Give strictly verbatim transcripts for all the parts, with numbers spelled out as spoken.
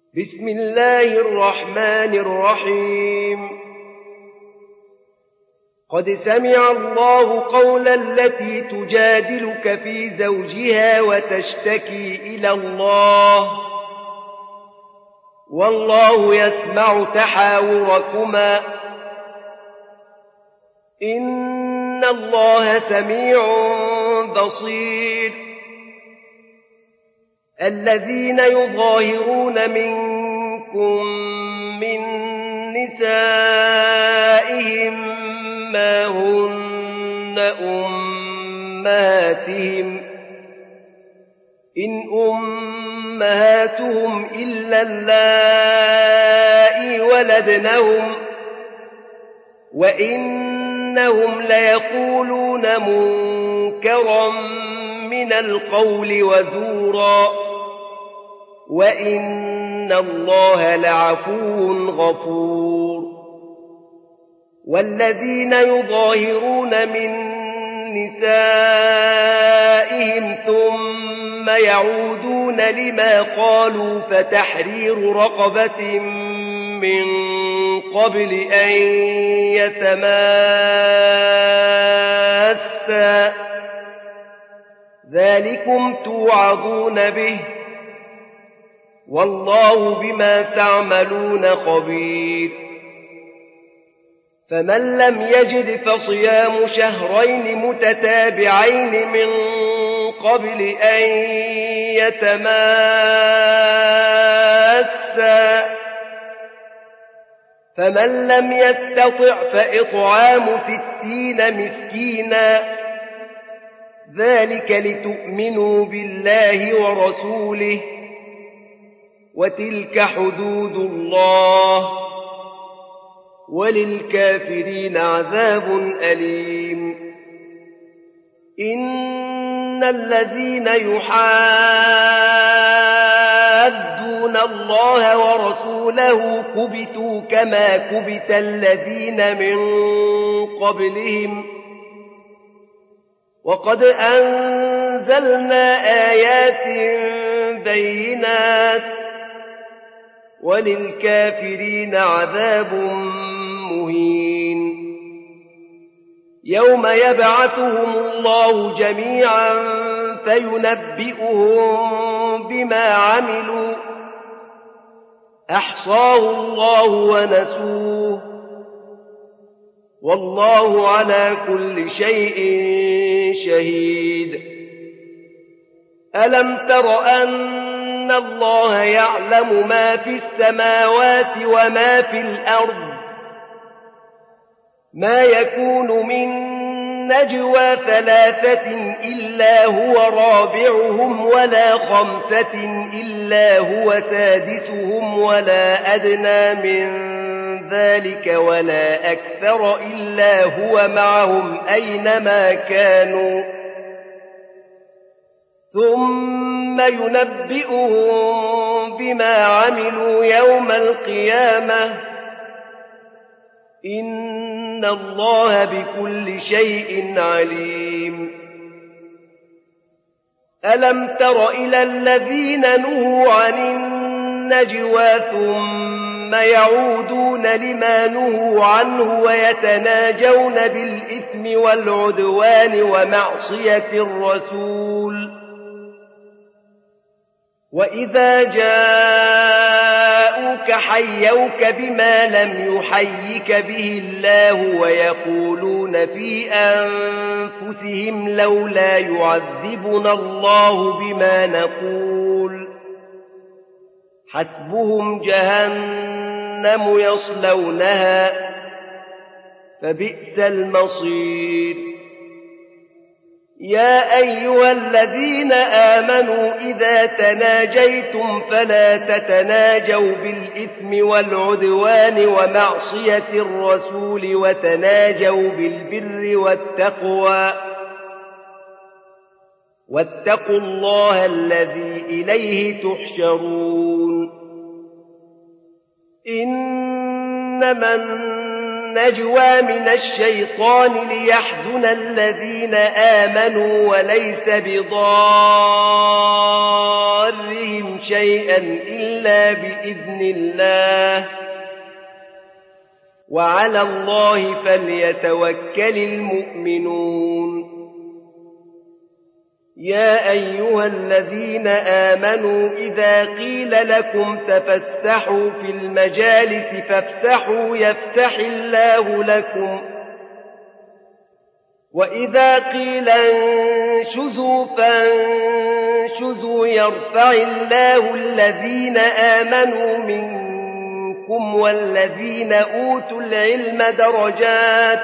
بسم الله الرحمن الرحيم قد سمع الله قول التي تجادلك في زوجها وتشتكي إلى الله والله يسمع تحاوركما إن الله سميع بصير الذين يظاهرون منكم من نسائهم ما هن أمهاتهم إن أمهاتهم إلا اللائي ولدنهم وإنهم ليقولون منكرا من القول وزورا وإن الله لعفو غفور والذين يظاهرون من نسائهم ثم يعودون لما قالوا فتحرير رقبة من قبل أن يتماسا ذلكم توعظون به والله بما تعملون خبير فمن لم يجد فصيام شهرين متتابعين من قبل أن يتماسا فمن لم يستطع فإطعام ستين مسكينا ذلك لتؤمنوا بالله ورسوله وتلك حدود الله وللكافرين عذاب أليم إن الذين يحادون الله ورسوله كبتوا كما كبت الذين من قبلهم وقد أنزلنا آيات بينات وللكافرين عذاب مهين يوم يبعثهم الله جميعا فينبئهم بما عملوا أحصاه الله ونسوه والله على كل شيء شهيد ألم تر أن الله يعلم ما في السماوات وما في الأرض ما يكون من نجوى ثلاثة إلا هو رابعهم ولا خمسة إلا هو سادسهم ولا أدنى من ذلك ولا أكثر إلا هو معهم أينما كانوا ثم ينبئهم بما عملوا يوم القيامة إن الله بكل شيء عليم ألم تر إلى الذين نهوا عن النجوى ثم يعودون لما نهوا عنه ويتناجون بالإثم والعدوان ومعصية الرسول وإذا جاءوك حيوك بما لم يحيك به الله ويقولون في أنفسهم لولا يعذبنا الله بما نقول حسبهم جهنم يصلونها فبئس المصير يا أيها الذين آمنوا إذا تناجيتم فلا تتناجوا بالإثم والعدوان ومعصية الرسول وتناجوا بالبر والتقوى واتقوا الله الذي إليه تحشرون إنما النجوى من الشيطان ليحزن الذين آمنوا وليس بضارهم شيئا إلا بإذن الله وعلى الله فليتوكل المؤمنون. يا أيها الذين آمنوا إذا قيل لكم تفسحوا في المجالس فافسحوا يفسح الله لكم وإذا قيل انشزوا فانشزوا يرفع الله الذين آمنوا منكم والذين أوتوا العلم درجات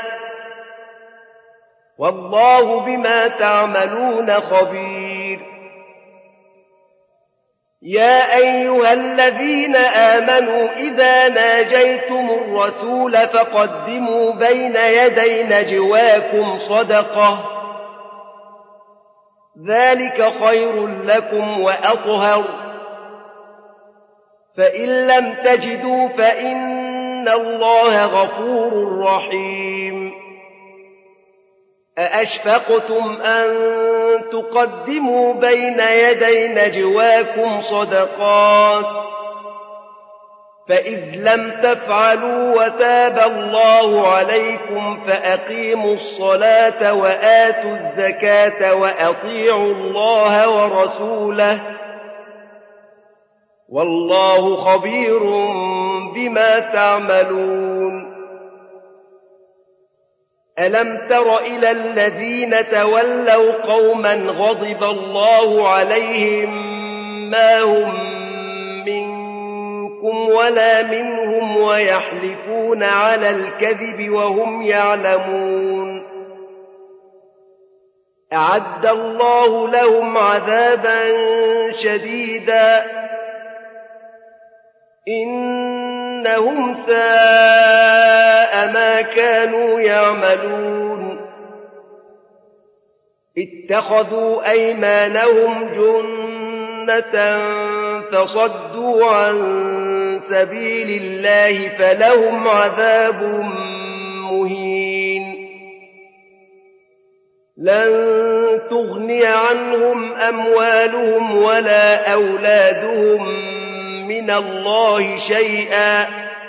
والله بما تعملون خبير. يا أيها الذين آمنوا إذا ناجيتم الرسول فقدموا بين يدي نجواكم صدقة ذلك خير لكم وأطهر فإن لم تجدوا فإن الله غفور رحيم. أأشفقتم أن تقدموا بين يدي نجواكم صدقات فإذ لم تفعلوا وتاب الله عليكم فأقيموا الصلاة وآتوا الزكاة وأطيعوا الله ورسوله والله خبير بما تعملون. ألم تر إلى الذين تولوا قوما غضب الله عليهم ما هم منكم ولا منهم ويحلفون على الكذب وهم يعلمون أعد الله لهم عذابا شديدا إنهم ساء ما كانوا يعملون. اتخذوا أيمانهم جنة فصدوا عن سبيل الله فلهم عذاب مهين. لن تغني عنهم أموالهم ولا أولادهم من الله شيئا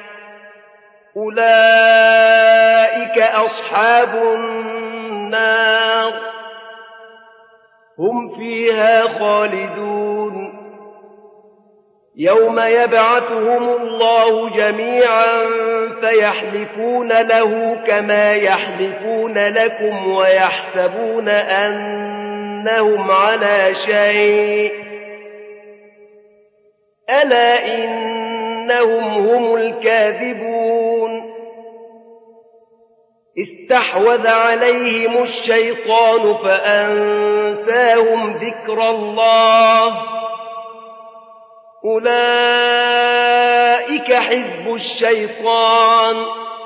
أولئك أصحاب النار هم فيها خالدون. يوم يبعثهم الله جميعا فيحلفون له كما يحلفون لكم ويحسبون أنهم على شيء ألا إنهم هم الكاذبون. استحوذ عليهم الشيطان فأنساهم ذكر الله أولئك حزب الشيطان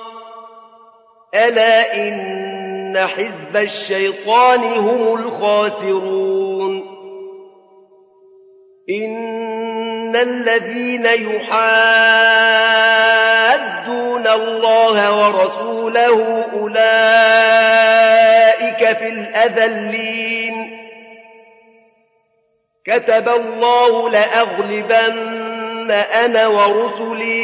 ألا إن حزب الشيطان هم الخاسرون. إن الذين يحادون الله ورسوله أولئك في الأذلين كتب الله لأغلبن أنا ورسلي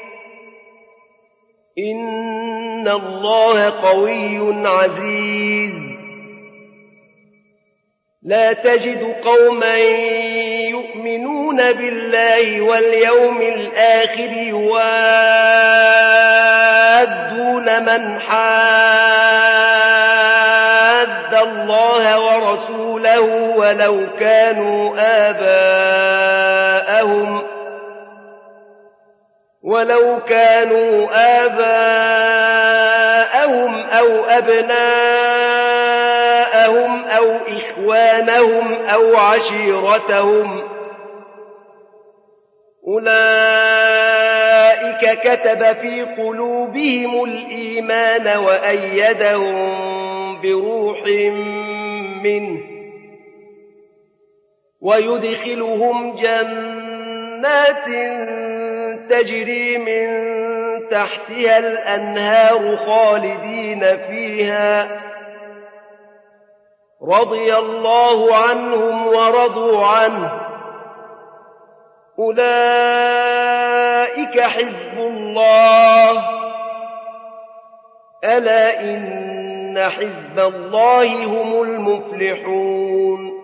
إن الله قوي عزيز. لا تجد قوما يؤمنون بالله واليوم الآخر يوادون من حاد الله ورسوله ولو كانوا آباءهم ولو كانوا آباءهم أو أبناءهم أو إخوانهم أو عشيرتهم أولئك كتب في قلوبهم الإيمان وأيدهم بروح منه ويدخلهم جنات تجري من تحتها الأنهار خالدين فيها رضي الله عنهم ورضوا عنه أولئك حزب الله ألا إن حزب الله هم المفلحون